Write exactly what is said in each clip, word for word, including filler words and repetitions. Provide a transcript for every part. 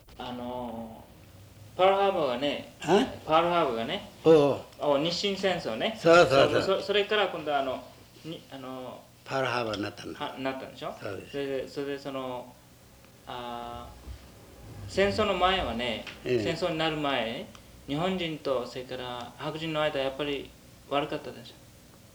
あのパールハーバーがね、 あパールハーバーがね、 おお日清戦争ね、 そうそうそうそそれから今度はあのにあのパールハーバーになったんだ。 はなったんでしょ。 そうです。 それでそれでそのあ戦争の前はね、 ええ戦争になる前、日本人とそれから白人の間やっぱり悪かったでしょ。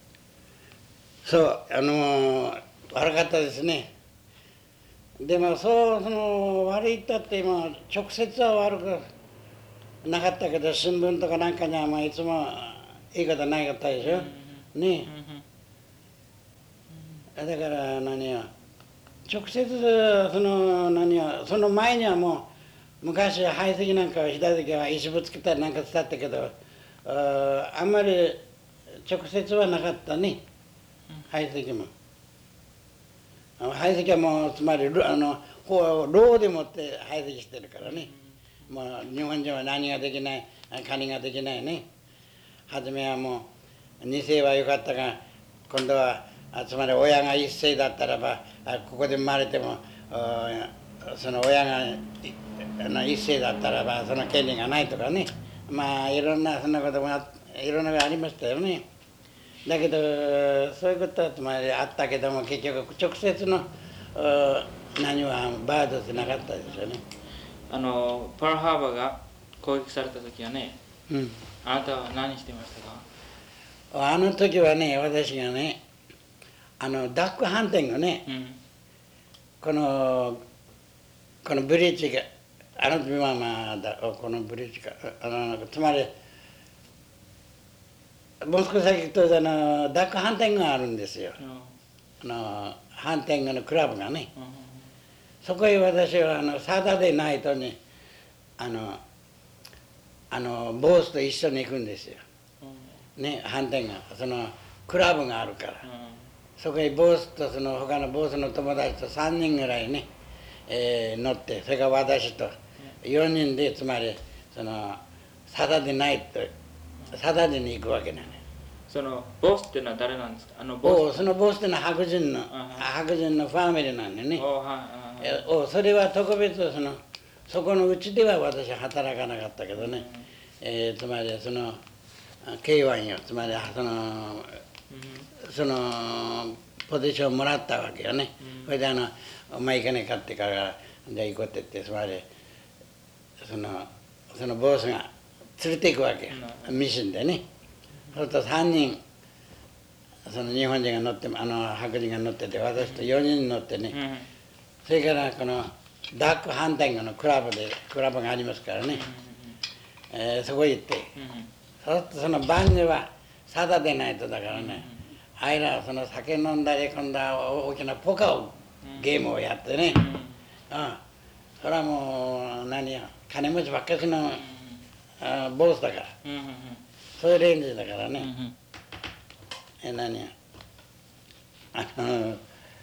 そうあのー悪かったですね。でもそうその悪いったって今直接は悪くなかったけど、新聞とかなんかにはまあいつもいいことないかったでしょ。ねえ。だから何や直接その何やその前にはもう昔排水なんかをした時は石ぶつけたりなんかしたったけど、ああんまり直接はなかったね、排水も。排水はもうつまりあのローでもって排水してるからね。もう日本人は何ができない、カニができないね。初めはもう二世は良かったが、今度はつまり親が一世だったらばここで生まれてもその親が一世だったらばその権利がないとかね、まあいろんなそんなこともいろんなことありましたよね。だけどそういうことはつまりあったけども、結局直接の何はバードってなかったですよね。 あのパールハーバーが攻撃された時はね、 うん、 あなたは何してましたか。 あの時はね、私がね、あのダックハンティングね、 うん、 このこのブリッジがあの時はまあだこのブリッジがあのつまりもう少し先行くとあのダックハンティングがあるんですよ。あのハンティングのクラブがね、 うん、 そこへ私はあのサタデーナイトにあのあのボースと一緒に行くんですよ。ね、ハンティングがそのクラブがあるから、そこへボースとその他のボースの友達とさんにんぐらいね、えー乗って、それから私とよにんで、つまりそのサタデーナイトサタデーに行くわけなのよ。 そのボスっていうのは誰なんですか。あのボスそのボスっていうのは白人の白人のファミリーなんだよね。おそれは特別そのそこのうちでは私は働かなかったけどね、えー、つまりそのケーワン よ、つまりそのそのポジションをもらったわけよね。それであのお前行かねえかってからじゃあ行こうって言って、つまりそのそのボスが連れて行くわけよ、ミシンでね。そうするとさんにんその日本人が乗ってあの白人が乗ってて、私とよにん乗ってね、それからこのダックハンティングのクラブでクラブがありますからね、えー、そこへ行って、そうするとその晩にはサタデーナイトだからね、あいらはその酒飲んだり今度は大きなポカをゲームをやってね、うん、それはもう何や金持ちばっかりのボスだから、そういうレンジだからね、え何やあの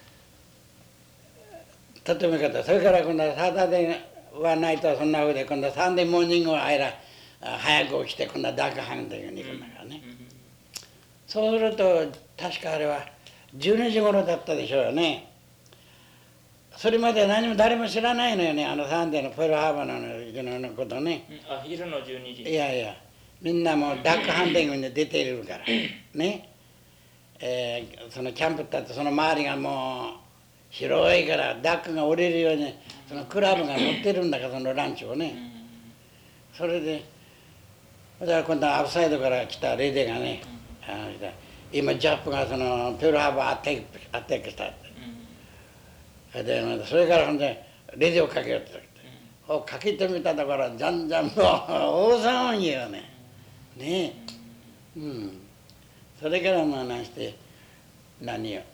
とてもよかった。それから今度はサタデーはないとそんなふうで、今度はサンデーモーニングはあいら早く起きて今度はダークハンティングに行くんだからね、そうすると確かあれはじゅうにじ頃だったでしょうよね。それまで何も誰も知らないのよね、あのサンデーのペールハーバーのことね。 あ、昼のじゅうにじ。 いやいや、みんなもうダックハンティングに出ているからね、えー、そのキャンプだってその周りがもう広いからダックが降りるようにそのクラブが乗ってるんだから、そのランチをね。それでだから今度はアウトサイドから来たレディーがね、あ今ジャップがそのペールハーバーアタックアタックしたって、でそれからほんでレディーをかけようって言って、かけてみたところじゃんじゃんもう大騒ぎよね。ねえ、うん。それからまあ何して何よ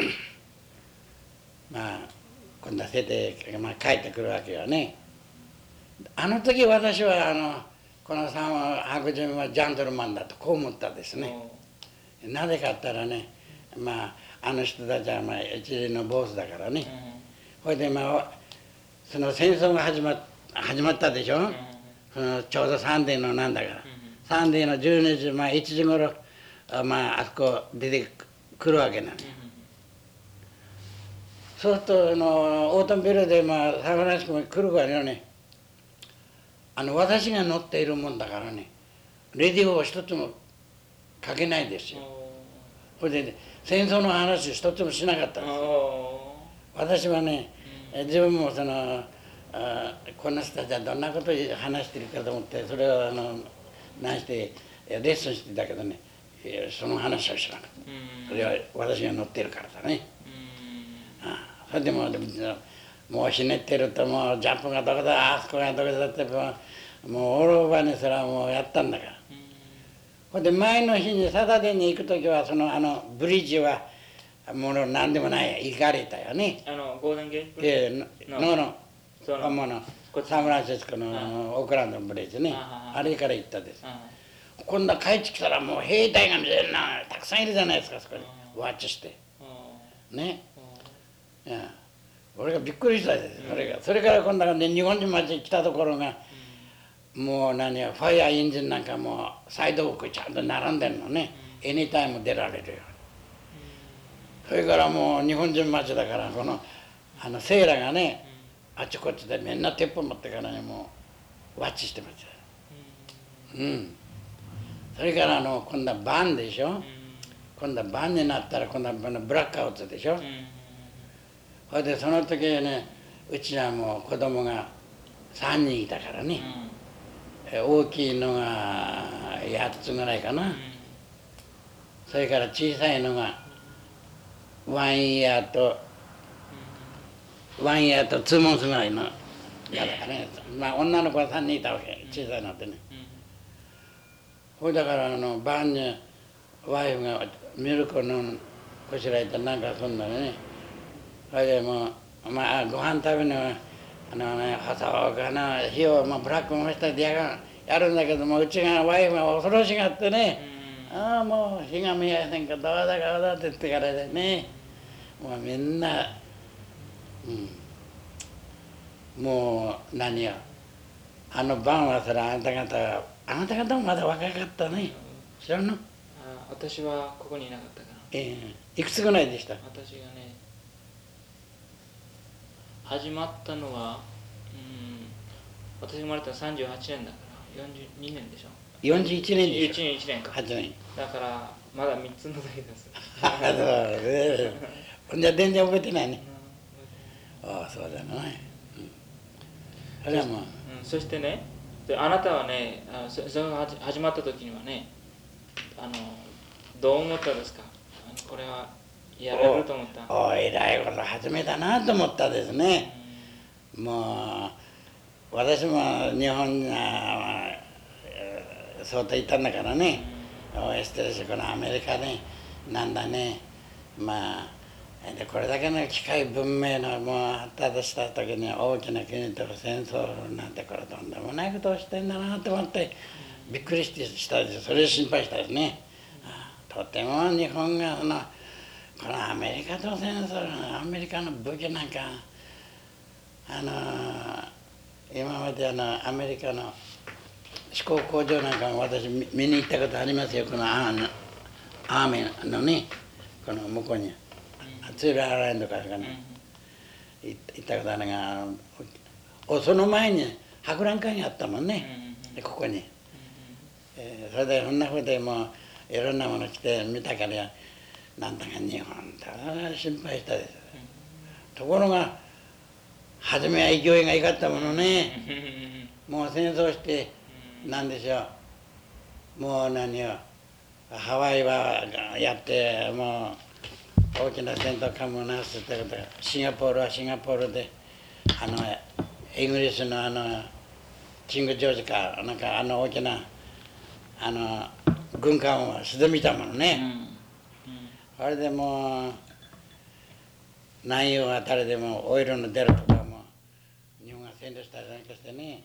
まあ今度は出て、まあ、帰ってくるわけよね。あの時私はあのこのさんは白人はジャントルマンだとこう思ったですね。なぜかって言ったらね、まああの人たちはまあ一流のボスだからね。それでまあその戦争が始ま始まったでしょ。そのちょうどサンデーのなんだから、サンデーのじゅうにじ、まあいちじ頃まああそこ出てくるわけなの。そうするとあのオートンビルでまあサンフランシスコに来るわよね。 あの私が乗っているもんだからね、レディオを一つもかけないですよ。それで、ね、戦争の話一つもしなかったです。私はね、自分もそのあこの人たちはどんなことを話してるかと思って、それをあの何してレッスンしてたけどね、その話はしなかった。それは私が乗ってるからだね。ああ、それでももうひねってると、もうジャンプがどこだ、あそこがどこだって、もうオールオーバーにそれはもうやったんだから。ほんで前の日にサタデーに行く時は、そのあのブリッジはもう何でもない行かれたよね。 あのゴールデンゲート。 ええ、ののものサンフランシスコのオークランドのブリッジね、あれから行ったです。今度は帰ってきたらもう兵隊がみんなたくさんいるじゃないですか、そこにワッチしてね。いや、俺がびっくりしたです。それがそれから今度はね、日本人町に来たところがもう何や、ファイアエンジンなんかもうサイドウォークちゃんと並んでるのね。エニタイム出られるよ。それからもう日本人町だから、このあのセーラがね、あちこちでみんな鉄砲持ってからね、もうワッチしてました。うん。それからあの今度はバンでしょ。今度はバンになったら今度はブラックアウトでしょ。それでその時ね、うちはもう子供がさんにんいたからね、大きいのがやっつぐらいかな。それから小さいのがワンイヤーとワンイヤーとツーモンスぐらいのやだからね。まあ女の子はさんにんいたわけ、小さいのってね。ほいだからあの晩にワイフがミルクを飲むこしらえてなんかそんなね。それでもうまあご飯食べるのはあのね、細くな火をまあブラックもしたりややるんだけども、うちがワイフが恐ろしがってね、ああもう火が見えへんかどうだかどうだって言ってからでね、もうみんな、うん、もう何よ、あの晩はそれあなた方あなた方もまだ若かったね。知らんの？あ、 私はここにいなかったから。 ええ、いくつぐらいでした？ 私がね、始まったのは、うん、私が生まれたのはさんじゅうはちねんだからよんじゅうにねんでしょ。 よんじゅういちねんでしょ。 いちねんいちねんか。はちねん。だからまだみっつの時です。 ああ、そうね。じゃあ全然覚えてないね。ああ、そうだね。それはもう。 そしてね、であなたはね、あそそれが始まった時にはね、あのどう思ったですか？あのこれはやれると思った？ おお、偉いこと始めたなと思ったですね。もう私も日本が相当行ったんだからね、応援してるし、このアメリカね、なんだね、まあでこれだけの機械文明のもう発達した時に大きな国と戦争なんて、これとんでもないことをしてんだなと思ってびっくりしたです。それで心配したですね。とても日本がそのこのアメリカと戦争、アメリカの武器なんか、あの今まであのアメリカの飛行工場なんかも私見に行ったことありますよ。このアーメンのね、この向こうにツールアイランドからかね、行ったことあるが、おその前に博覧会があったもんね、ここに。えー、それでそんなふうでもういろんなもの来て見たから、なんだか日本だ心配したです。ところが初めは勢いがいかったものね。もう戦争してなんでしょう、もう何よ、ハワイはやってもう大きな戦闘艦もなすってこと、シンガポールはシンガポールであのイギリスのあのキング・ジョージかなんかあの大きなあの軍艦を沈めたものね。それでもう南洋あたりでもオイルの出るとかも日本が占領したりなんかしてね、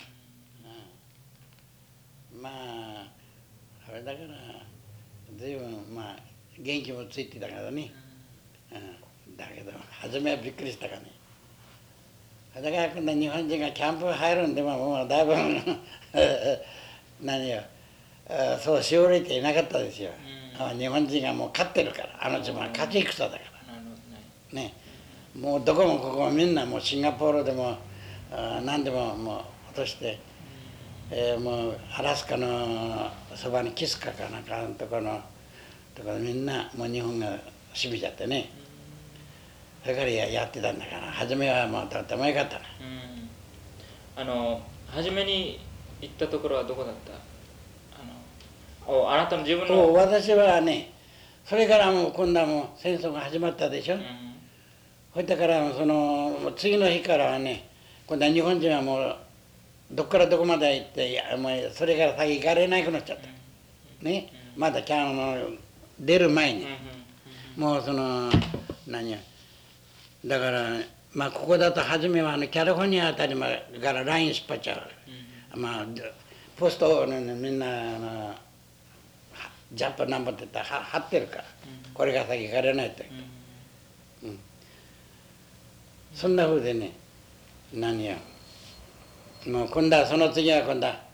うん、まあそれだから随分まあ元気もついてたけどね、うん、だけど初めはびっくりしたからね。だから今度日本人がキャンプ入るんでももうだいぶ何よ、そうしおれていなかったですよ、うん、日本人がもう勝ってるから、あの地方は勝ち戦だからね、もうどこもここもみんなもうシンガポールでも何でももう落として、 えー、もうアラスカのそばにキスカかなんかのところのところみんなもう日本が染みちゃってね、それからやってたんだから、初めはもうとってもよかったな。 うん、あの初めに行ったところはどこだった？あのおあなたの自分の。 私はね、それからもう今度はもう戦争が始まったでしょ。うん、それからその次の日からはね、今度は日本人はもうどっからどこまで行って、いやもうそれから先行かれなくなっちゃった。ね、まだキャンの出る前に、もうその何やだから、まあここだと初めはあのキャリフォルニアあたりまでからライン引っ張っちゃう。まあポストを、ね、みんなあのジャンプナンバーって言ったら張ってるから、これが先行かれないって。うん、そんなふうでね、何やもう今度はその次は今度は、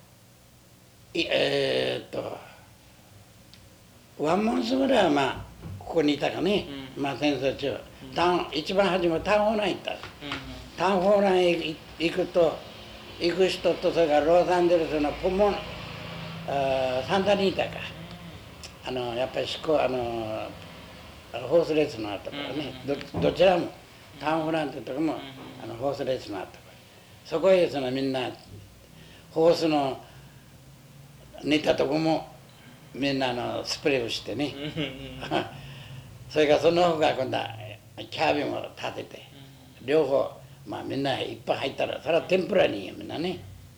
えー、っと、ワンモンスぐらいはまあ、ここにいたかね、うん、まあ戦争中。タウン、一番初めタウンホーラン行った。うん、タウンホーラン行くと、行く人と、それからロサンゼルスのポモン、あサンタニータか。あの、やっぱり飛行、あの、ホースレースのあったからね、ど、どちらも、タウンホーランってとこも、あのホースレースのあったから。そこへそのみんなホースの寝たとこもみんなのスプレーをしてねそれからその方が今度はキャビンを立てて両方まあみんないっぱい入ったらそれは天ぷらにみんなね、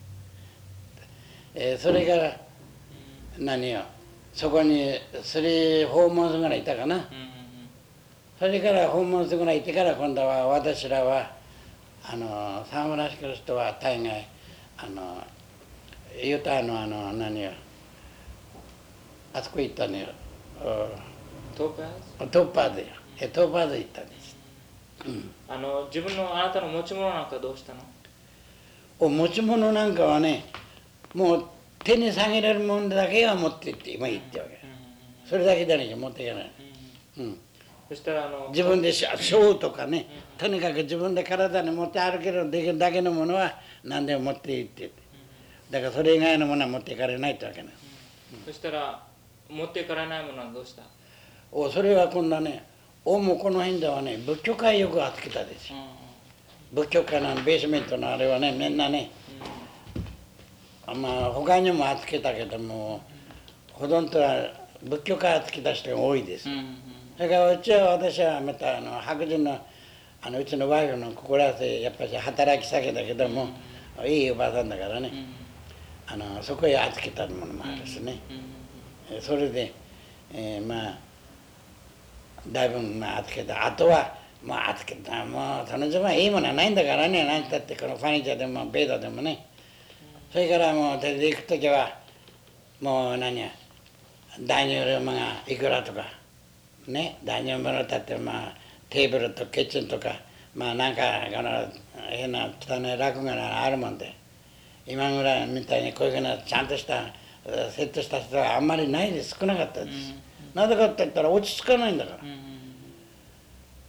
えー、それから何よそこにスリー訪問ぐらいいたかな、それから訪問ぐらいいてから今度は私らはあのサンフランシスコの人は大概あのユタのあの何よあそこ行ったのよ、 トーパーズトーパーズよえトーパーズ行ったんです、 うん、あの自分のあなたの持ち物なんかどうしたの？ お持ち物なんかはねもう手に下げれるものだけは持って行って今言ってわけ、うん、それだけじゃなきゃ持っていかない、うん、うん、 そしたらあの自分でショーとかね、とにかく自分で体に持って歩けるだけのものは何でも持っていってだからそれ以外のものは持っていかれないってわけなんです、 うん、そしたら持っていかれないものはどうした？ おそれは今度はねおもこの辺ではね仏教会よく集めたですよ、うん、仏教会のベースメントのあれはねみんなね、うん、まあ他にも集めたけども、うん、ほとんどは仏教会集めた人が多いです、うんうん、それからうちは私はまたあの白人のあのうちのワイフの心合わせやっぱり働き先だけども、うん、いいおばさんだからね、うん、あのそこへ預けたものもあるしね、うんうん、それで、えー、まあだいぶまあ預けたあとはまあ預けたもうその自分はいいものはないんだからね何たってこのファニチャーでもベードでもね、うん、それからもう出ていく時はもう何やダイニングルームがいくらとかねダイニングルームだってまあテーブルとキッチンとかまあなんかこの変な汚い楽があるもんで今ぐらいみたいにこういうふうなちゃんとしたセットした人はあんまりないです少なかったです、うん、なぜかって言ったら落ち着かないんだから、うん、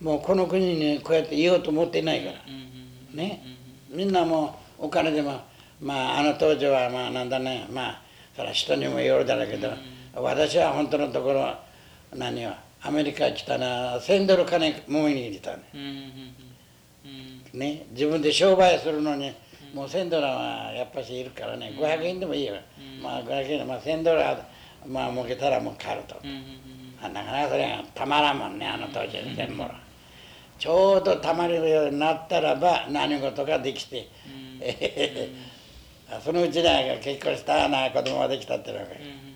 もうこの国にこうやって言おうと思っていないから、うん、ね、みんなもうお金でもまああの当時はまあなんだねまあそれは人にもよるだろうけど、私は本当のところ何よアメリカ来たらせんドル金もみに入れたね、うんうんうん、ね自分で商売するのにもうせんドルはやっぱしいるからね、うん、ごひゃくえんでもいいよ、うん、まあごひゃくえんで、まあ、せんドルはまあ儲けたらもう買うと、うんうんうん、なかなかそれがたまらんもんねあの当時に全部、うん、ちょうどたまるようになったらば何事ができて、うん、そのうちに結婚したな子供ができたっていうわけ、うん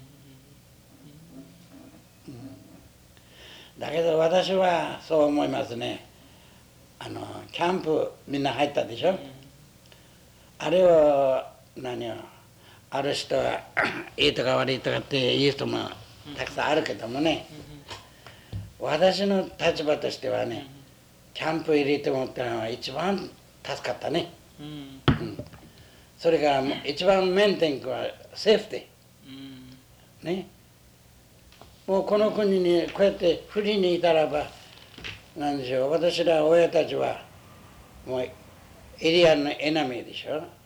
だけど私はそう思いますね。あのキャンプみんな入ったでしょ、うん、あれは何よある人はいいとか悪いとかっていう人もたくさんあるけどもね、うん、私の立場としてはね、うん、キャンプ入れてもってのは一番助かったね、うんうん、それから一番メンテンはセーフティー、ねもうこの国にこうやってフリーにいたらばなんでしょう私ら親たちはもうエリアのエナミーでしょ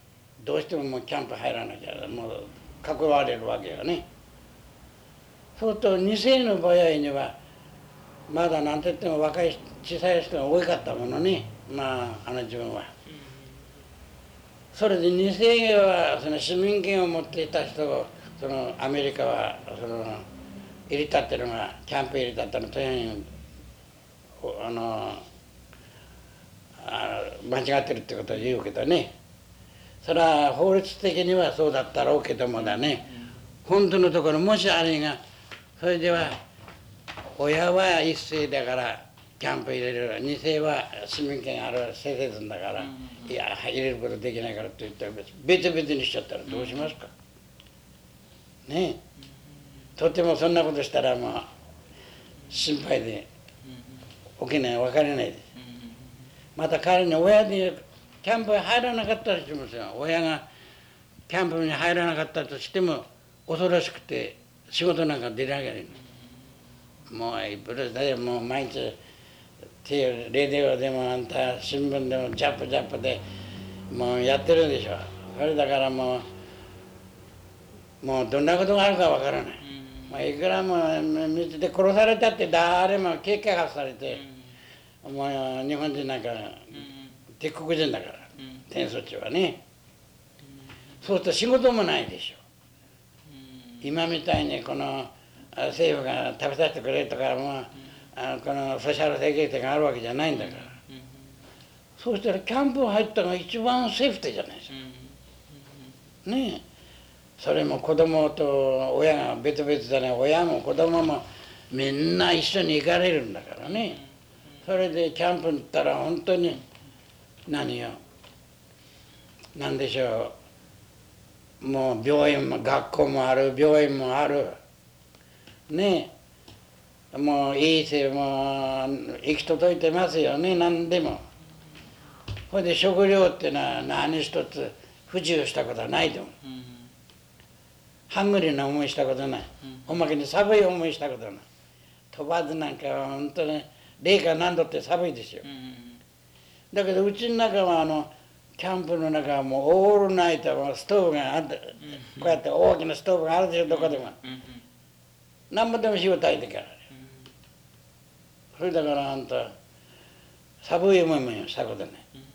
どうしてももうキャンプ入らなきゃもう囲われるわけよね。そうするとに世の場合にはまだなんて言っても若い小さい人が多かったものね、まああの自分は。それでに世はその市民権を持っていた人をそのアメリカはその入り立ってるのがキャンプ入り立ったの大変あのあ間違ってるってことを言うけどね、それは法律的にはそうだったろうけどもだね、本当のところもしあれがそれでは親は一世だからキャンプ入れる、二世は市民権ある施設だから、いや入れることできないからって言ったら別々にしちゃったらどうしますかねえ。とてもそんなことしたらまあ心配で起きない分からないです。また彼に親にキャンプに入らなかったりしますよ。親がキャンプに入らなかったとしても恐ろしくて仕事なんか出られない。もうブルースでもう毎日レディオでもあんた新聞でもジャップジャップでもうやってるでしょ。それだからもうもうどんなことがあるかわからない。まあ、いくらも道で殺されたって誰も警戒発されて、もう日本人なんか敵国人だから、天祖地はね。そうすると仕事もないでしょ。今みたいにこの政府が食べさせてくれとかもうあのこのソーシャルセキュリティがあるわけじゃないんだから、そうしたらキャンプ入ったのが一番セーフティーじゃないですかねえ。それも子供と親が別々だね、親も子供もみんな一緒に行かれるんだからね。それでキャンプに行ったら本当に何よ何でしょう、もう病院も学校もある、病院もあるねえ、もういいせもう行き届いてますよね、何でも。それで食料っていうのは何一つ不自由したことはないと思う。ハングリーな思いしたことない。おまけに寒い思いしたことない。飛ばずなんかは本当に零下何度って寒いですよ。だけどうちの中はあのキャンプの中はもうオールナイトもストーブがあって、こうやって大きなストーブがあるでしょ、どこでも。何もでも火を焚いてから。それだからあんた寒い思いもしたことない。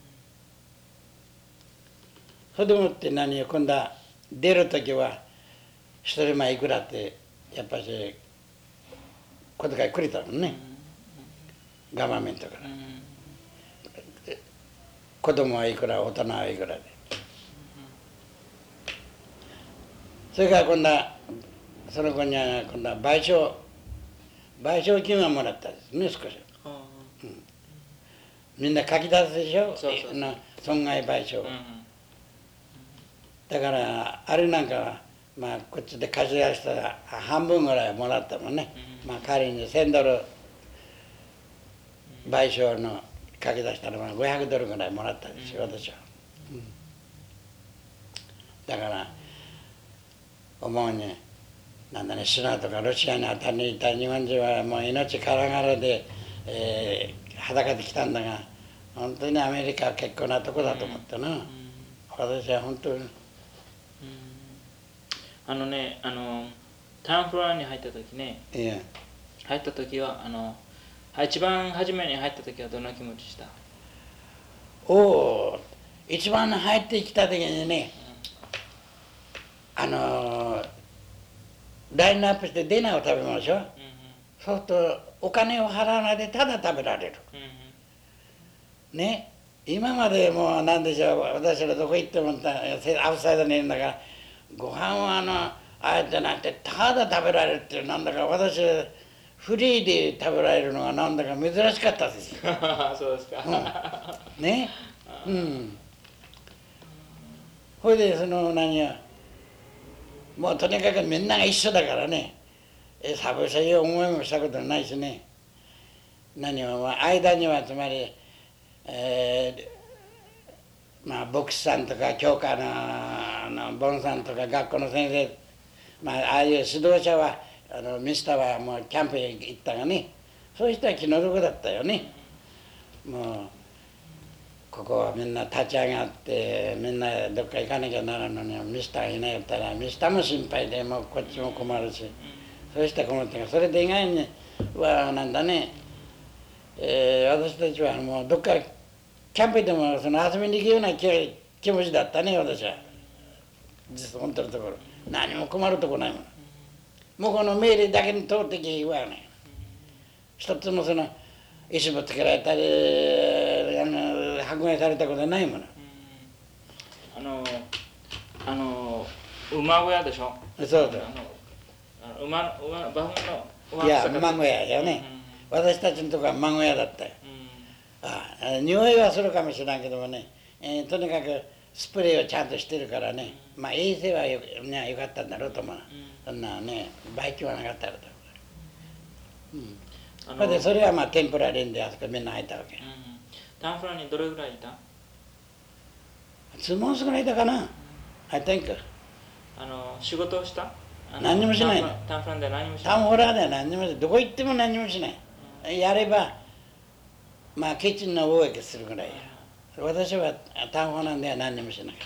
それでもって何よ、今度は出るときは一人前いくらってやっぱし小遣いくれたもんね、ガバメントから。子供はいくら、大人はいくらで。それから今度はその子には今度は賠償賠償金はもらったんですね、少し。うん、みんな書き出すでしょ、そうそうそう、損害賠償、うんうん、だからあれなんかはまあこっちで貸し出したら半分ぐらいもらったもんね、うん、まあ仮にせんドル賠償の書き出したらごひゃくドルぐらいもらったでしょ、うん、私は、うん、だから思うになんだね、シナとかロシアにあたりにいた日本人はもう命からがらで、えー、裸で来たんだが、本当にアメリカは結構なとこだと思ったな、うん、私は本当に、うん、 あのね、あのタウンフロアに入った時ね、 いや入った時はあの一番初めに入った時はどんな気持ちした？ おお、一番入ってきた時にね、うん、あのラインナップしてディナーを食べましょう、うんうん、そうするとお金を払わないでただ食べられる、うんうん、ね、今までもう何でしょう、私らどこ行ってもアウトサイドにいるんだからご飯はあのああじゃなくてただ食べられるってなんだか、私フリーで食べられるのがなんだか珍しかったですよそうですか、 うん、ね、うん、ほいでその何やもうとにかくみんなが一緒だからね、寒いそういう思いもしたことないしね、何も、まあ、間にはつまり、えー、まあ牧師さんとか教科のあのボンさんとか学校の先生、まあああいう指導者はあのミスターはもうキャンプへ行ったがね、そういう人は気の毒だったよね。もうここはみんな立ち上がってみんなどっか行かなきゃならんのにミスターがいないったらミスターも心配でもうこっちも困るし、そうして困ってそれで意外にはなんだね、えー、私たちはもうどっかキャンプでもその遊びに行くような 気, 気持ちだったね私は。実本当のところ何も困るとこないもん。向こうの命令だけに通ってきはない。一つもその石もつけられたりあの迫害されたことはないもの。 あのあの馬小屋でしょ。 そうそう。 あの馬馬馬のいや馬小屋よね、うん、私たちのとこは馬小屋だったよ、うん、ああ匂いはするかもしれないけどもね、えー、とにかくスプレーをちゃんとしてるからね、うん、まあ衛生はよ、ね、よかったんだろうと思う、うん、そんなねバイキはなかったろうと思う、うん、それでそれはまあ天ぷらレンであそこみんな入ったわけ、うん、 タンフラにどれぐらいいた？ 数問少ないだかな、うん、I think あの仕事をした？ 何にもしないの。 タンフランで何もしない。 タンフラでは何にもしない。どこ行っても何にもしない、うん、やればまあキッチンの貿易するぐらいや、うん、私はタンフランでは何にもしなかった、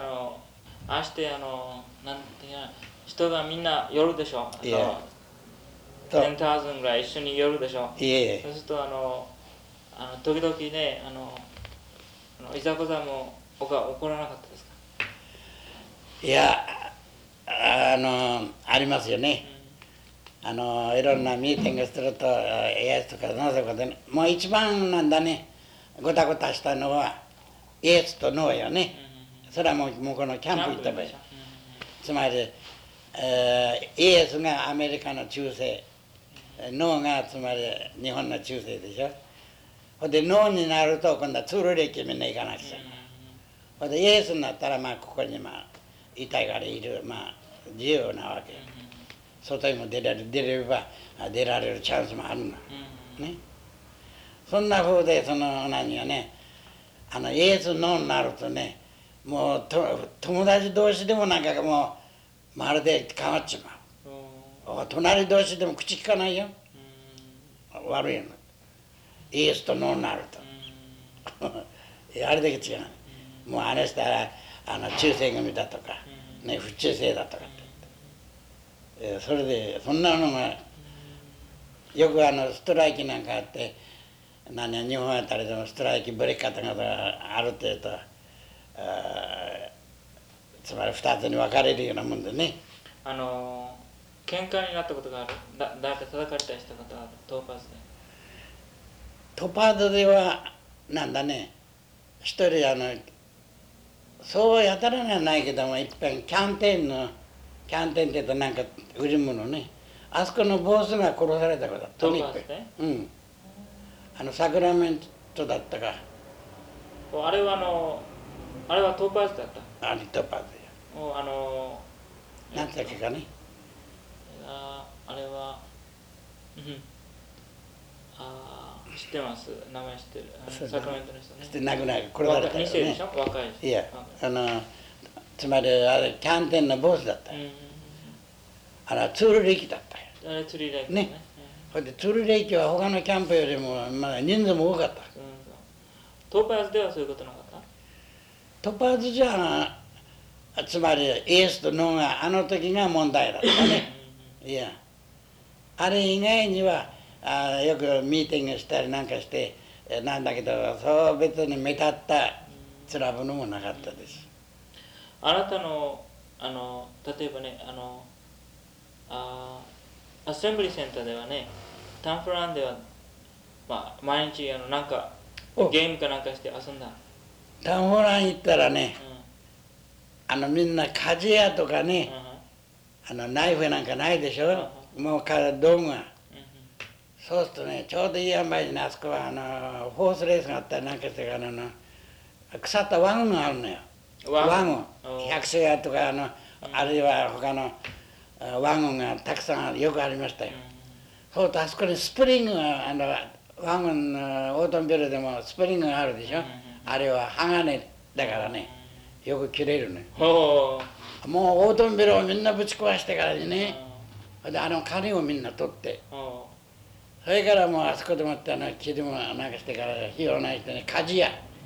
うん、あのああしてあのなんていうか人がみんな寄るでしょ。いやじゅうまんぐらい一緒に寄るでしょ。 いえそうするとあのあの時々ねあのあのいざこざも起こらなかったですか？ いやあのありますよね、うん、あのいろんなミーティングするとイエスとかノーとかで、ね、もう一番なんだねごたごたしたのはイエスとノーよね、うん、それはもう向こうのキャンプ行った場合、うん、つまり、えー、イエスがアメリカの中世、ノーがつまり日本の中世でしょ。ほんでノーになると今度はツールレイキみんな行かなくちゃ、ほんでイエスになったらまあここにまあ遺体がいる、まあ自由なわけ、うん、外にも出られる、出れれば出られるチャンスもあるの、うん、ね。そんな風でその何よね、あのイエスのになるとね、もうと友達同士でもなんかもうまるで変わっちまう、うん、隣同士でも口聞かないよ、うん、悪いのイエスとノーになると、うん、あれだけ違う、うん、もうあの人はあの中世組だとか、ね、不中世だとかって言って、それでそんなのがよくあのストライキなんかあって何や日本あたりでもストライキブレーキ方がある程度つまりふたつに分かれるようなもんでね。 あの喧嘩になったことがある？だ誰か叩かれたりしたことがある？トーパーズでトパーズではなんだね一人あのそうやたらにはないけどもいっぺんキャンテーンのキャンテーンって言うとなんか売り物ね、あそこのボスが殺されたことだったトーパーズで、 うん、あのサクラメントだったか、 あれはあのあれはトーパーズだった？ あれトパーズよ。あの何だっけかね、 ああれはうんあ知ってます、名前知ってる、サクラメントの人ね。 して亡くなる殺されたよね。 に世でしょ、若い人。 いやあのつまりあれキャンテーンのボスだったよ、うん、あれはツールレイキだったよ。 あれツールレイキね、ほ、うん、でツールレイキは他のキャンプよりもまだ人数も多かった、うん、 トーパーズではそういうことなかった？ トパーズじゃつまりイエスとノーがあの時が問題だったねいやあれ以外にはあよくミーティングしたりなんかしてなんだけどそう別に目立ったつらぶのもなかったです。 あなたのあの例えばねあのあアッセンブリーセンターではねタンフランでは、まあ、毎日あのなんかゲームかなんかして遊んだ。 タンフラン行ったらね、うん、あのみんな鍛冶屋とかね、うん、あのナイフなんかないでしょ、うん、もう道具が、うん、そうするとねちょうどいい塩梅にあそこはあのホースレースがあったりなんかしてあの腐ったワゴンがあるのよ。ワゴン百姓屋とかあの、うん、あるいは他のワゴンがたくさんよくありましたよ、うん、そうするとあそこにスプリングがあのワゴンのオートモビルでもスプリングがあるでしょ、うん、あれは鋼だからねよく切れるね、うん、もうオートモビルをみんなぶち壊してからにね、うん、であの金をみんな取って、うん、それからもうあそこでもってあの木でもなんかしてから火をないしてね鍛冶屋、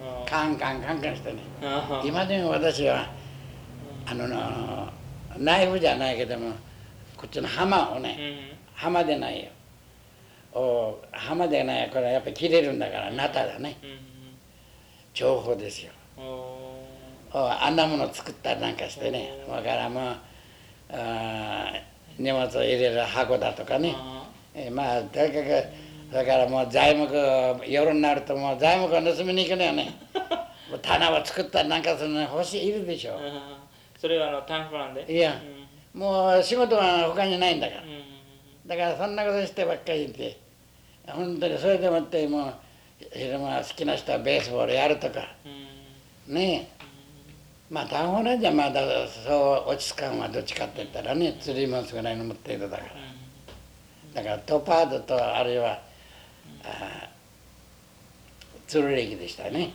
カンカンカンカンしてね。今でも私はあのナイフじゃないけどもこっちの浜をね、浜でないよ。お浜でないこれはやっぱり切れるんだからナタだね。情報ですよ。あんなもの作ったりなんかしてね、だからもう荷物を入れる箱だとかね、えまあとにかくだからもう材木夜になるともう材木を盗みに行くのよね。棚を作ったりなんかするの欲しいいるでしょ。 それはあのタンフランで。 いや、もう仕事は他にないんだから。だからそんなことしてばっかりいて、本当にそれでもってもう昼間好きな人はベースボールやるとか、ねえ。まあタンフランじゃまだそう落ち着かんはどっちかって言ったらね、釣りもぐらいの持っているだから。だからトパードとあるいはツルレキでしたね。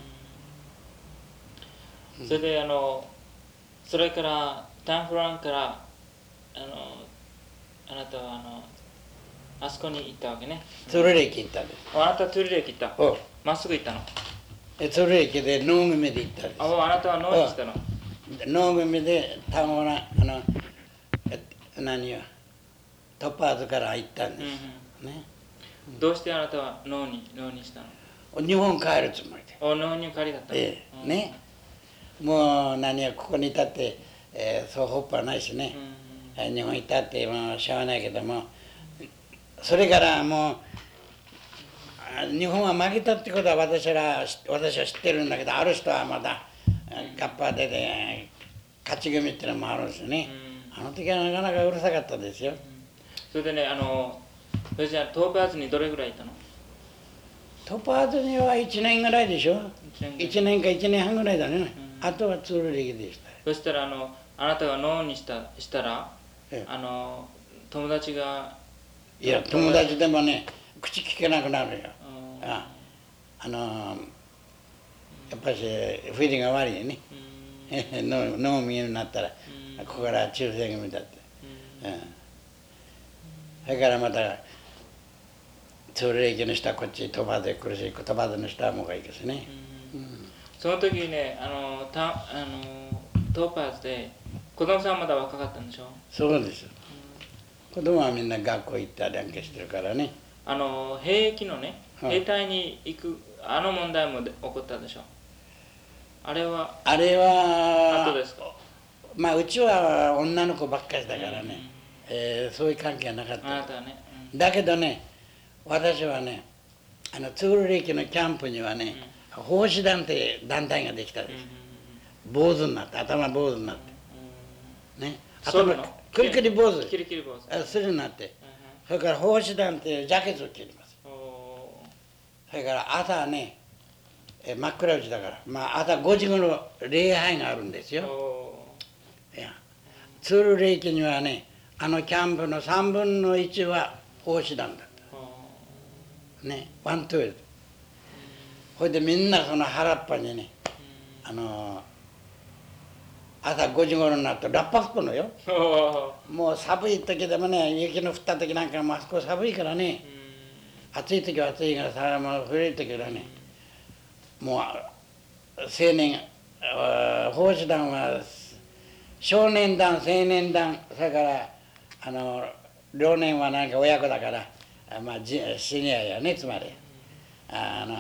それであのそれからタンフランからあのあなたはあのあそこに行ったわけね。 ツルレキ行ったんです。 あなたツルレキ行った。まっすぐ行ったの。 ツルレキで能組で行ったんです。 ああなたは能にしたの。 能組でタンフランあの何よトパーズから行ったんです。ね。 どうしてあなたは能に能にしたの？ 日本帰るつもりで。 お能に帰りだったの。 ええね。もう何やここにいたって、えー、そうホップはないしね、うん、日本にいたってもうしょうがないけどもそれからもう日本は負けたってことは私ら私は知ってるんだけどある人はまだガッパーでで勝ち組っていうのもあるんですよね、うん、あの時はなかなかうるさかったですよ、うん、 それでねあのそれじゃあトーパーズにどれぐらいいたの？ トパーズにはいちねんぐらいでしょいちねんかいちねんはんぐらいだね、うん、あとはツール歴でした。 そしたらあのあなたがノーにしたしたら、ええ、あの友達がいや友達でもね口聞けなくなるよ。ああのやっぱりフィーリングが悪いよね。ノーミーになったらここから中世組だって。うん、それからまたツール歴の人はこっち飛ばで来るし飛ばずの人はもうがいいですね。 うん、その時ねあのたあのトーパーズで子供さんまだ若かったんでしょ？ そうです、うん、子供はみんな学校行ったりなんかしてるからね。 あの兵役のね、はい、兵隊に行くあの問題も起こったでしょ？あれはあれは後ですか？ まあうちは女の子ばっかりだからね、うん、えー、そういう関係はなかった。 あなたはね、 うん、だけどね私はねあのツール歴のキャンプにはね、うん、奉仕団って団体ができたです、うん、坊主になって頭坊主になって、うん、ね頭クリクリ坊主キリキリ坊主するになって、うん、それから奉仕団っていうジャケットを着ります。それから朝ねえ真っ暗うちだから、まあ、朝ごじごろ礼拝があるんですよ。いやツール歴にはねあのキャンプのさんぶんのいちは奉仕団だったねワントゥールほいでみんなその原っぱにねあの朝ごじごろになるとラッパ吹くのよ。もう寒い時でもね雪の降った時なんかもあそこ寒いからね暑い時は暑いからさもう古い時はねもう青年奉仕団は少年団青年団それからあの老年はなんか親子だからまあシニアやねつまりあの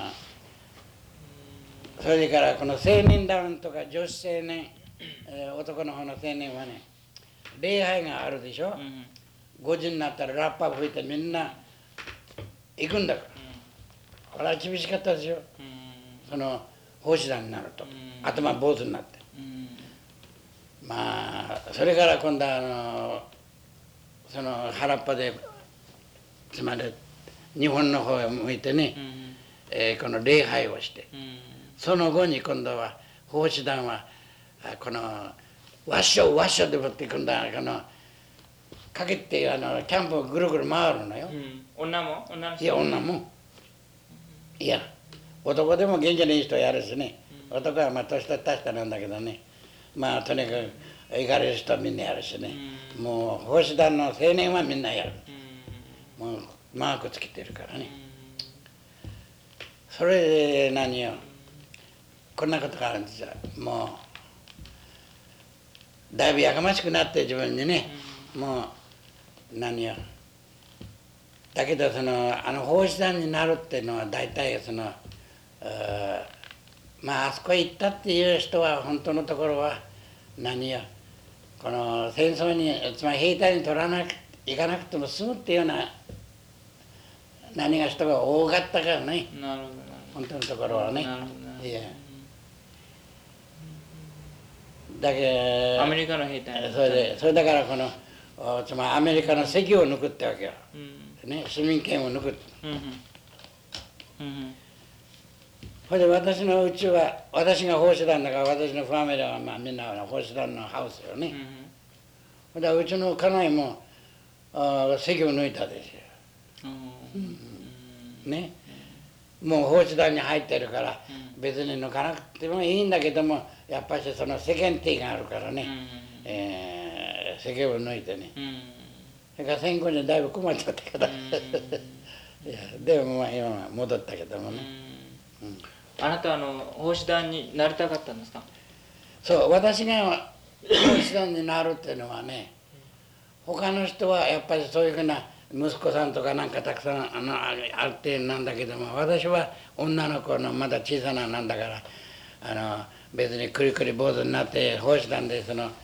それからこの青年団とか女子青年男の方の青年はね礼拝があるでしょ、うん、ごじになったらラッパ吹いてみんな行くんだから、うん、これは厳しかったですよ、うん、その奉仕団になると、うん、頭坊主になって、うん、まあそれから今度はあのその原っぱでつまり日本の方へ向いてね、うんえー、この礼拝をして、うん、その後に今度は奉仕団はこのわっしょわっしょで持っていくんだこのかけてあのキャンプをぐるぐる回るのよ、 うん、女も女の人いや女もいや男でも元気ない人やるしね、うん、男はまあ年取った人なんだけどねまあとにかく行かれる人はみんなやるしね、うん、もう奉仕団の青年はみんなやる、うん、もうマークつけてるからね、うん、それで何よこんなことがあるんですよ。もうだいぶやかましくなって自分にね、もう何よ。だけどそのあの奉仕団になるっていうのは大体そのまああそこへ行ったっていう人は本当のところは何よ、この戦争につまり兵隊に取らなく行かなくても済むっていうような何が人が多かったからね。 なるほど本当のところはね。 なるほど。 いやだけアメリカの兵隊それでそれだからこのつまりアメリカの席を抜くってわけよ、うん、ね、市民権を抜く、うんうんうん、それで私のうちは私が奉仕団だから私のファミリーはまあみんな奉仕団のハウスよね、うん、だからうちの家内も席を抜いたですよ、うんうん、ね、もう奉仕団に入ってるから別に抜かなくてもいいんだけどもやっぱりその世間体があるからね、うん、えー、世間を抜いてね、うん、それから戦後にだいぶ困っちゃったけど、うん、いやでもまあ今は戻ったけどもね、 うんうん、あなたはあの奉仕団になりたかったんですか？ そう私が奉仕団になるっていうのはね、他の人はやっぱりそういうふうな息子さんとかなんかたくさんあのあってなんだけども、私は女の子のまだ小さななんだからあの別にくりくり坊主になって奉仕団でその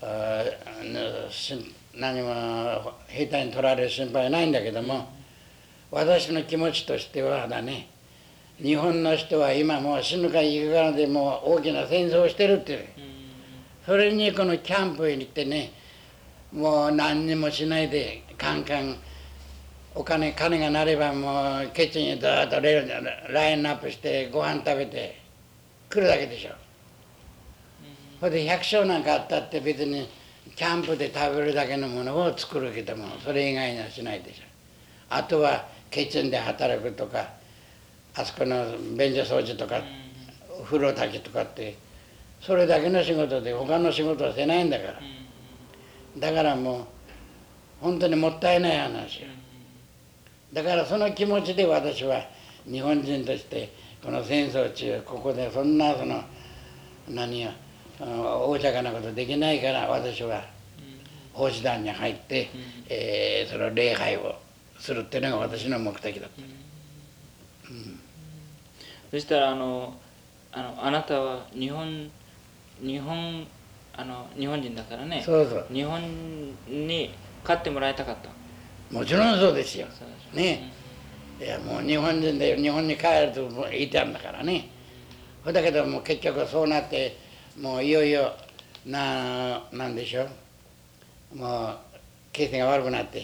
何も兵隊に取られる心配はないんだけども、私の気持ちとしてはだね、日本の人は今もう死ぬか生くかでもう大きな戦争をしてるって、それにこのキャンプに行ってね、もう何にもしないでカンカンお金金がなればもうケチにずっとラインナップしてご飯食べて来るだけでしょ。それで百姓なんかあったって別にキャンプで食べるだけのものを作るけどもそれ以外にはしないでしょ。あとはキッチンで働くとかあそこの便所掃除とかお風呂炊きとかってそれだけの仕事で他の仕事はせないんだから、だからもう本当にもったいない話よ。だからその気持ちで私は日本人としてこの戦争中ここでそんなその何やおおちゃかなことできないから私は奉仕団に入って、えー、その礼拝をするっていうのが私の目的だった、うんうん、 そしたらあのあのあなたは日本日本あの日本人だからね。 そうそう、 日本に勝ってもらいたかった。 もちろんそうですよね、うん、いやもう日本人で日本に帰ると言いたんだからね。だけどもう結局そうなってもういよいよななんでしょう、もう形勢が悪くなって、うん、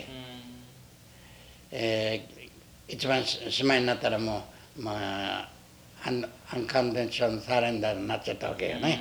えー、一番しまいになったらもうまあアンアンカンデンションサレンダーになっちゃったわけよね、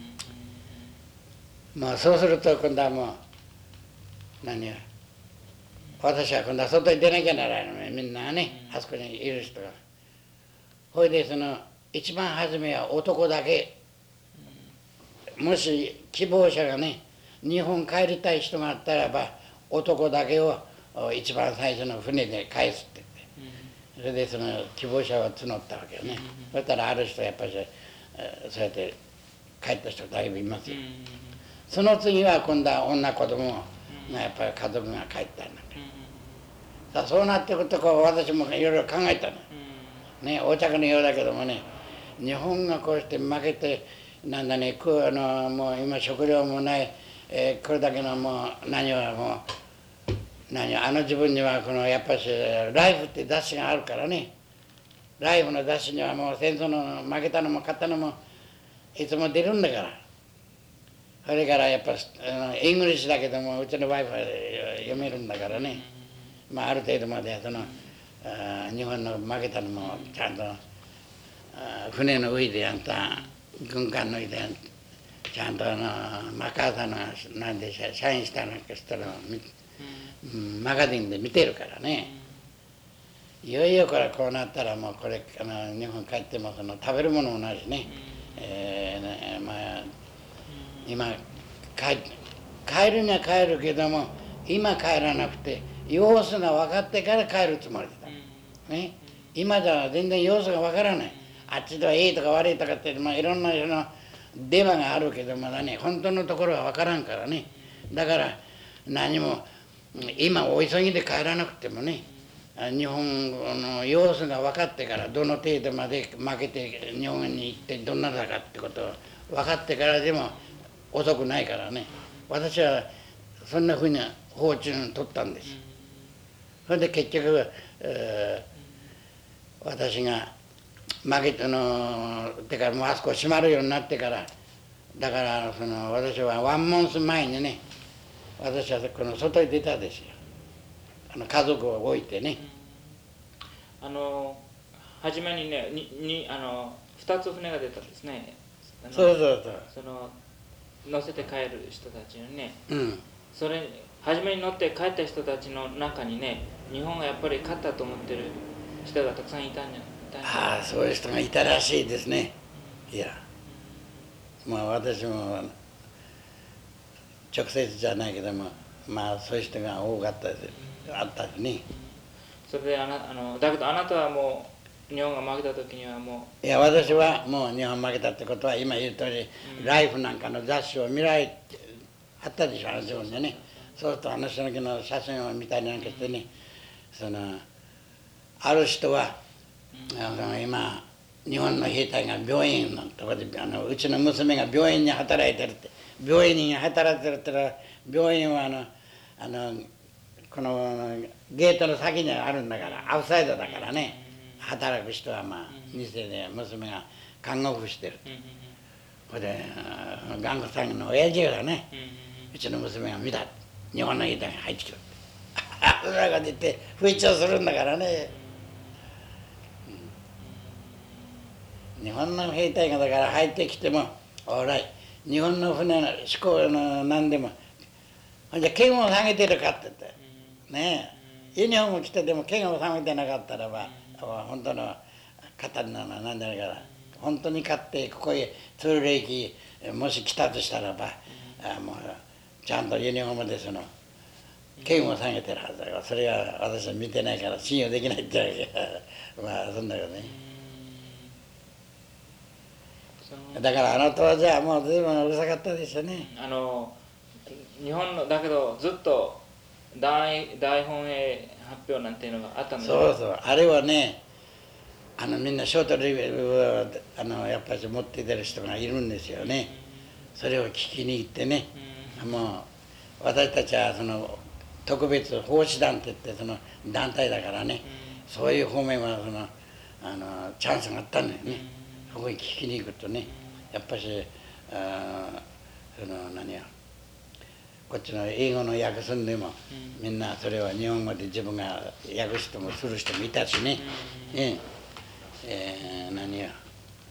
うん、まあそうすると今度はもう何よ、私は今度は外に出なきゃならないのね、みんなね、あそこにいる人が。ほいでその一番初めは男だけ、もし希望者がね日本帰りたい人があったらば男だけを一番最初の船で返すって言って、それでその希望者を募ったわけよね、そしたらある人はやっぱりそうやって帰った人だいぶいますよ、その次は今度は女子供がやっぱり家族が帰ったんだから、そうなってくるとこう私もいろいろ考えたの、ね、横着のようだけどもね、日本がこうして負けてなんだね、あのもう今食料もない、えー、これだけのもう何はもう何あの自分にはこのやっぱりライフって雑誌があるからね、ライフの雑誌にはもう戦争の負けたのも勝ったのもいつも出るんだから、それからやっぱイングリッシュだけどもうちのワイフは読めるんだからね、まあ、ある程度までその日本の負けたのもちゃんと船の上であんた軍艦の上でちゃんとあのマカーサーのなんで社員したなんかしたら、うん、マガジンで見てるからね、いよいよこれこうなったらもうこれあの日本帰ってもその食べるものもないしね、えー、ねまあ今帰帰るには帰るけども今帰らなくて様子が分かってから帰るつもりだ、ね、今じゃ全然様子が分からない、 あっちではいいとか悪いとかって、まあ、いろんなそのデマがあるけどまだね本当のところは分からんからね。だから何も今お急ぎで帰らなくてもね日本の様子が分かってからどの程度まで負けて日本に行ってどんなだかってことを分かってからでも遅くないからね。私はそんなふうに方針を取ったんです。それで結局、えー、私が負けてのてかもうあそこ閉まるようになってからだからその私はワンモンス前にね私はこの外へ出たですよ。あの家族を置いてね。 あの初めにねににあのふたつ船が出たんですね。 そうそうそう。 その乗せて帰る人たちにね。 うん。 それ初めに乗って帰った人たちの中にね日本がやっぱり勝ったと思ってる人がたくさんいたんじゃない。 ああそういう人がいたらしいですね。いやまあ私も直接じゃないけどもまあそういう人が多かったです、あったですね。 それであなあのだけどあなたはもう日本が負けた時にはもういや私はもう日本負けたってことは今言う通り、うん、ライフなんかの雑誌を見られあったでしょあの自分でね。そうするとあの人の写真を見たりなんかしてね、そのある人は、うん、あの今日本の兵隊が病院のところであのうちの娘が病院に働いてるって病院に働いてるって言ったら病院はあのあのこのゲートの先にあるんだからアウトサイドだからね働く人はまあ店で娘が看護婦してる。これで頑固さんの親父がねうちの娘が見た日本の兵隊が入ってきたってそれが出て不一応するんだからね。日本の兵隊がだから入ってきてもオーライ日本の船の飛行の何でもじゃあ剣を下げてるかって言ってねえユニフォーム着てても剣を下げてなかったらば本当の刀なのなんだから本当に勝ってここへ通る駅もし来たとしたらばあもうちゃんとユニフォームでその剣を下げてるはずだからそれが私は見てないから信用できないってわけまあそんだけどね。だからあの当時はもう随分うるさかったですよね。 あの日本のだけどずっと大大本営発表なんていうのがあったんですよ。 そうそうあれはねあのみんなショートレビューをあのやっぱり持って出る人がいるんですよね。それを聞きに行ってね、うん、もう私たちはその特別奉仕団っていってその団体だからね、うん、そういう方面はそのあのチャンスがあったんだよね。うんそこに聞きに行くとねやっぱしあその何やこっちの英語の訳すんでも、うん、みんなそれは日本語で自分が訳してもする人もいたしね、うんええー、何や、うん、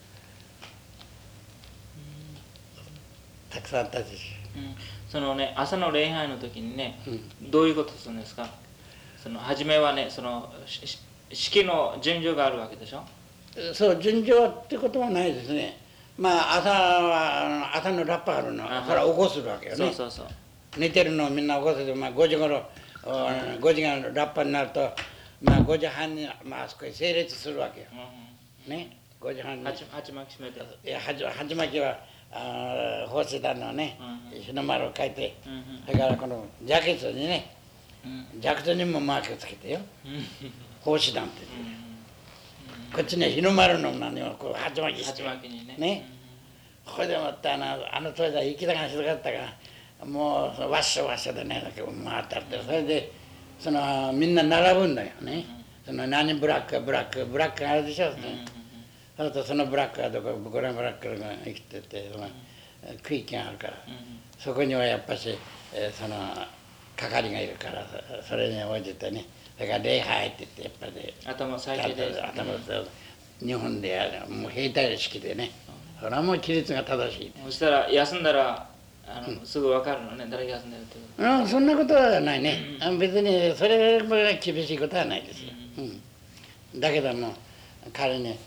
たくさんあったし、 うん、そのね朝の礼拝の時にね、うん、どういうことするんですか。その初めはねその式の順序があるわけでしょ。 そう順序ってことはないですね。まあ朝は朝のラッパあるのそれは起こすわけよね。 そうそうそう寝てるのをみんな起こすで、まあ、ごじ頃ごじがラッパになると、まあ、ごじはんに、まあそこへ整列するわけよ、うん、ねごじはんに鉢巻き締めていや鉢巻きは奉仕団のね、うん、日の丸を書いて、うん、それからこのジャケットにね、うん、ジャケットにもマークをつけてよ、うん、奉仕団って、うん、こっちね日の丸の何をこう鉢巻きして鉢巻きにね、 ね、うん、これでもってあのあの当時は行きたがしなかったからもうわっしょわっしょでね回ったってそれでそのみんな並ぶんだよね、うん、その何ブラックブラックブラックがあるでしょ、うん、そうするとそのブラックがどここれブラックが生きててその区域があるから、うん、そこにはやっぱし、えー、その係がいるからそれに応じてねそれから礼拝って言ってやっぱり頭最低で頭日本でやるもう兵隊式でね、うん、それはもう規律が正しい。 そしたら休んだらあのすぐ分かるのね、誰が休んでるってこと。 ああそんなことはないね、うん、別にそれも厳しいことはないですよ、うんうん、だけども彼に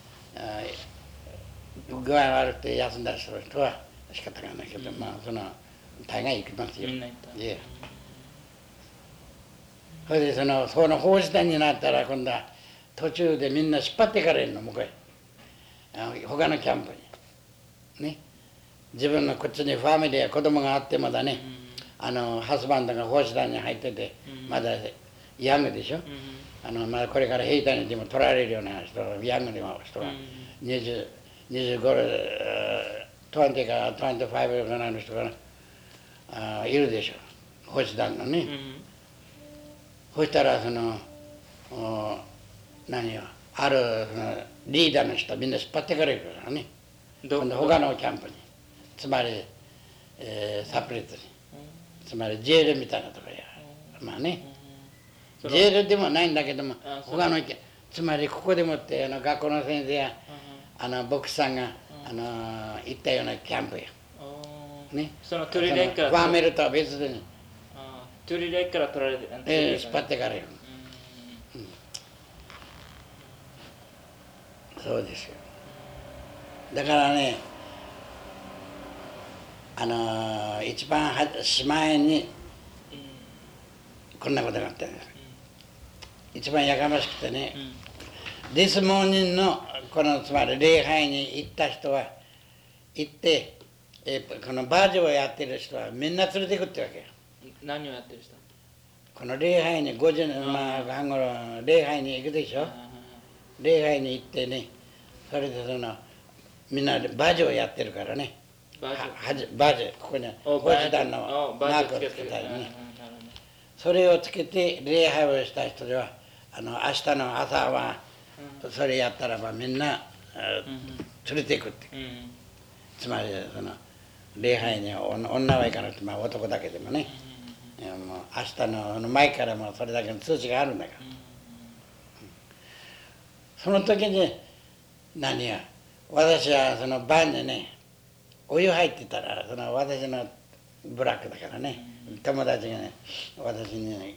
具合悪くて休んだりする人は仕方がないけど、うん、まあその大概行きますよ。 みんな行った。 いやそれでそのその奉仕団になったら今度は途中でみんな引っ張っていかれるの向こうへ。 他のキャンプにね、自分のこっちにファミリーや子供があってもだね、あのハスバンドが奉仕団に入ってて、まだヤングでしょ、あのまだこれから兵隊にでも取られるような人、ヤングの人がにじゅう、にじゅうご、にじゅうかにじゅうごぐらいの人があいるでしょ、奉仕団のね。そしたらその何よ、あるそのリーダーの人みんな引っ張ってかれるからね、今度他のキャンプに、つまり、えー、サプリッツに、つまりジェールみたいなところや、まあね、ジェールでもないんだけども、他のつまりここでもってあの学校の先生やあの牧師さんがあの行ったようなキャンプや、ね、 そのトゥリレッからファーメルとは別でね、 トゥリレッから取られて、 えー、引っ張ってかれる、うん、そうですよ。だからね、あのー、一番はしまいにこんなことがあったんです、うん、一番やかましくてね、うん、ディスモーニンのこのつまり礼拝に行った人は行って、えー、このバージョンをやってる人はみんな連れていくってわけよ。 何をやってる人？ この礼拝にごじまあ半ごろ礼拝に行くでしょ、礼拝に行ってね、それでそのみんなでバージョンをやってるからね、バージョン、バージョン、ここに奉仕団のマークをつけたりね、それをつけて礼拝をした人では、あの明日の朝はそれやったらばみんな連れていくって、つまりその礼拝に女はいかなくて、まあ、男だけでもね、もう明日の前からもそれだけの通知があるんだから、その時に何や、私はその晩にね、お湯入ってたら、その私のブラックだからね、友達がね、私にね、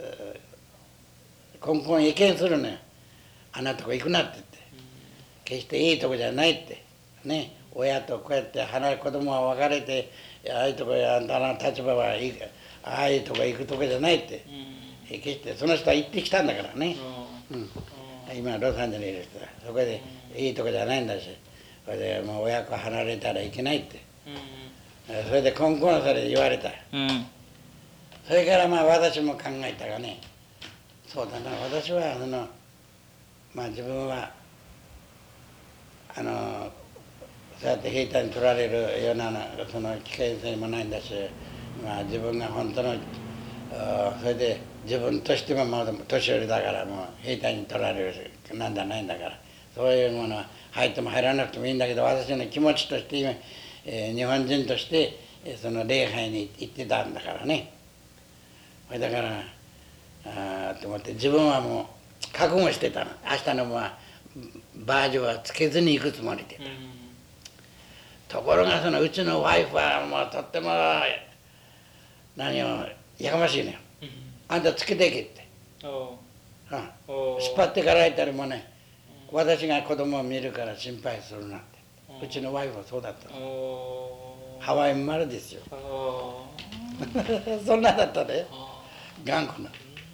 コンコン意見するのよ。あんなとこ行くなって言って、決していいとこじゃないって、ね、親とこうやって離れ、子供は別れて、ああいうとこや、あんたの立場はいい、ああいうとこ行くとこじゃないって、決してその人は行ってきたんだからね、うん、今ロサンゼルスにいる人だ、そこでいいとこじゃないんだし、それでもう親子離れたらいけないって、それでコンコンそれで言われた、うん、それからまあ私も考えたがね、そうだな、私はそのまあ自分はあのそうやって兵隊に取られるようなその危険性もないんだし、まあ自分が本当のそれで自分としてもまだ年寄りだからもう兵隊に取られるなんだないんだから、そういうものは入っても入らなくてもいいんだけど、私の気持ちとして今、えー、日本人としてその礼拝に行ってたんだからね。だからあと思って自分はもう覚悟してたの。明日のまあバージョンはつけずに行くつもりで、うん、ところがそのうちのワイフはもうとっても何をやかましいのよ、うん、あんたつけていけって、おう、うん、引っ張ってからいたらもうね、うん、私が子供を見るから心配するなって、うちのワイフはそうだった、ハワイ生まれですよそんなだったで、頑固な、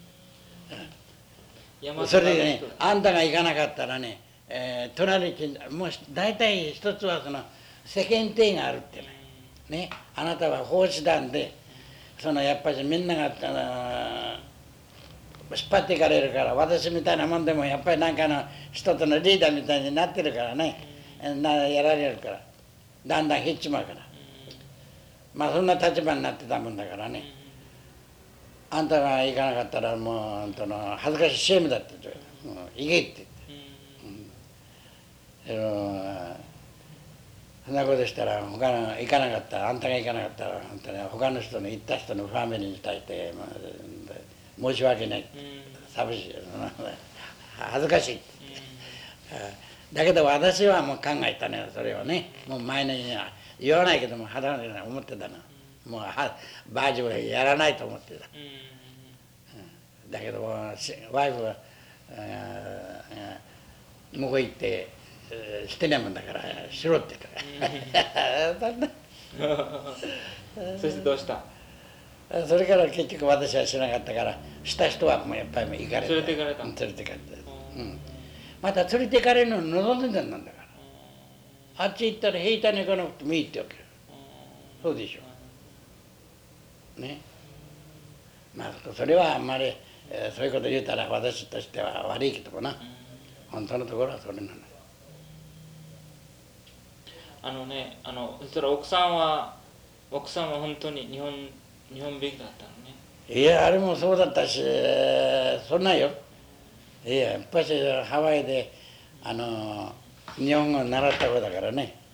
うん、それでね、あんたが行かなかったらね、えー、隣にもう大体一つはその世間体があるってね、ね、あなたは奉仕団でそのやっぱりみんながあの引っ張っていかれるから、私みたいなもんでもやっぱりなんかの一つのリーダーみたいになってるからね、なやられるからだんだん減っちまうから、まあそんな立場になってたもんだからね、あんたが行かなかったらもう本当の恥ずかしいシェームだって言って、もう行けって言って、うん、そんなことしたら他の行かなかったら、あんたが行かなかったら本当に他の人の行った人のファミリーに対して、まあ、申し訳ない、寂しい、恥ずかしい、だけど私はもう考えたね、それをね、もう前の日には言わないけども肌で思ってたの、もうバージョンやらないと思ってた、うん、だけどもワイフは向こう行ってしてないもんだからしろって言ったそしてどうした？ それから結局私はしなかったから、した人はもうやっぱり行かれた、 連れて行かれた、 連れて行かれた、うん、また連れて行かれるのを望んでたんだから、 あっち行ったら兵隊に行かなくてもいいってわけよ。そうでしょ。ね。まあそれはあんまり、えー、そういうこと言うたら私としては悪いけどな。本当のところはそれなのよ。 あのね、あのそしたら奥さんは奥さんは本当に日本日本べきだったのね。 いやあれもそうだったし、そんなよ。いややっぱしハワイであの日本語を習った子だからね。